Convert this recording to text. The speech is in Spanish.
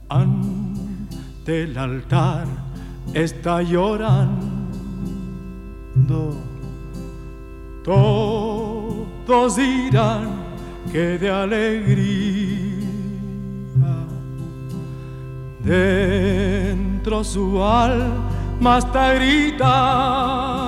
ante el altar está llorando. Todos dirán que de alegría dentro su alma está gritando.